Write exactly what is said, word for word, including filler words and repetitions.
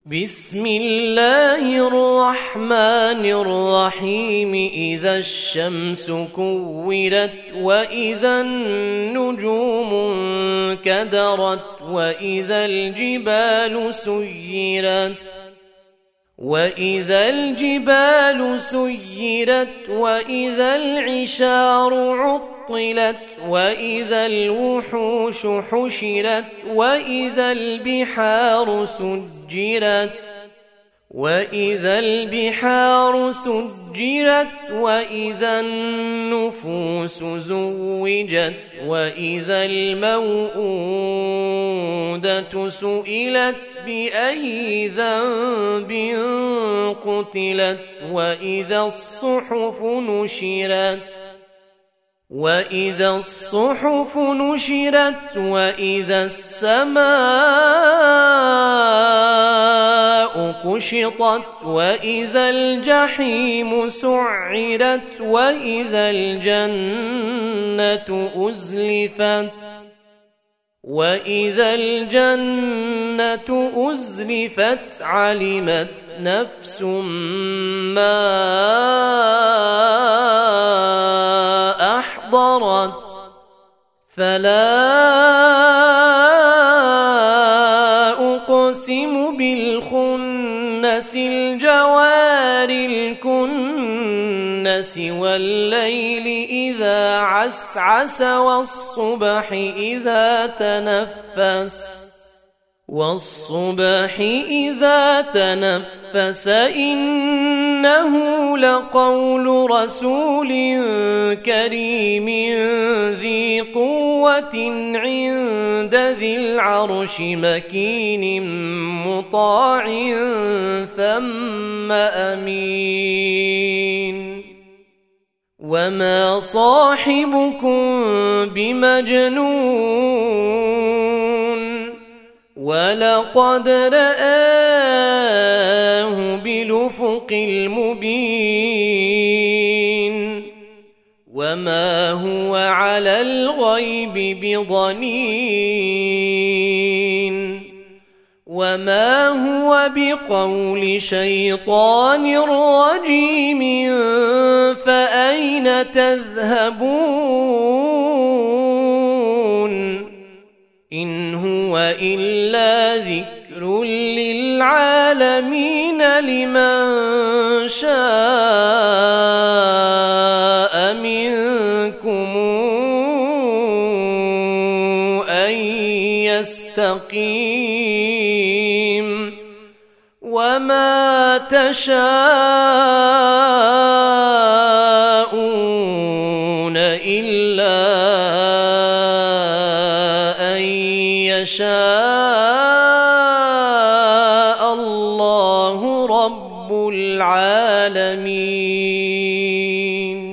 بسم الله الرحمن الرحيم. إذا الشمس كورت وإذا النجوم انكدرت وإذا الجبال سيرت وإذا الجبال سيرت وإذا العشار عطلت وإذا الوحوش حشرت وإذا البحار سجرت وإذا البحار سجرت وإذا النفوس زوجت وإذا الموءودة سئلت بأي ذنب قتلت وإذا الصحف نشرت وإذا الصحف نشرت وإذا السماء كشطت وإذا الجحيم سعرت وإذا الجنة أزلفت وإذا الجنة أزلفت علمت نفس ما أحضرت فلا أقسم بالخنس الجوار الكنس والليل إذا عسعس والصبح إذا تنفس والصبح إذا تنفس إنه لقول رسول كريم ذي قوة عند ذي العرش مكين مطاع ثم أمين وما صاحبكم بمجنون ولقد رآه بالأفق المبين وما هو على الغيب بضنين وما هو بقول شيطان رجيم فأين تذهبون إن هو إلا ذكر للعالمين لمن شاء منكم أن يستقيم وما تشاءون إلا يشاء الله رب العالمين.